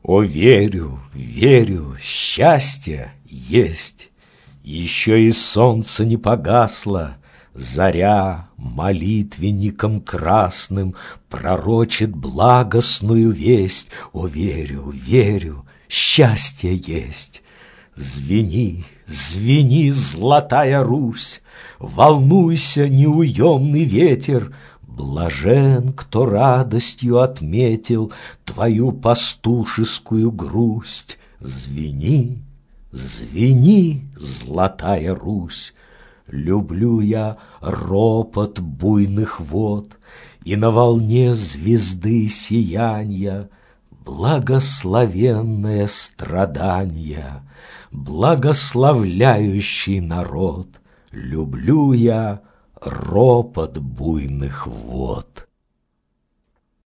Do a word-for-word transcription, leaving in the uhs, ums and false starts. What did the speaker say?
О, верю, верю, счастье есть. Еще и солнце не погасло, заря молитвенником красным пророчит благостную весть. О, верю, верю, счастье есть. Звени, звени, золотая Русь, волнуйся, неуемный ветер, блажен, кто радостью отметил твою пастушескую грусть. Звени, звени, золотая Русь, люблю я ропот буйных вод и на волне звезды сиянья благословенное страдание, благословляющий народ. Люблю я ропот буйных вод.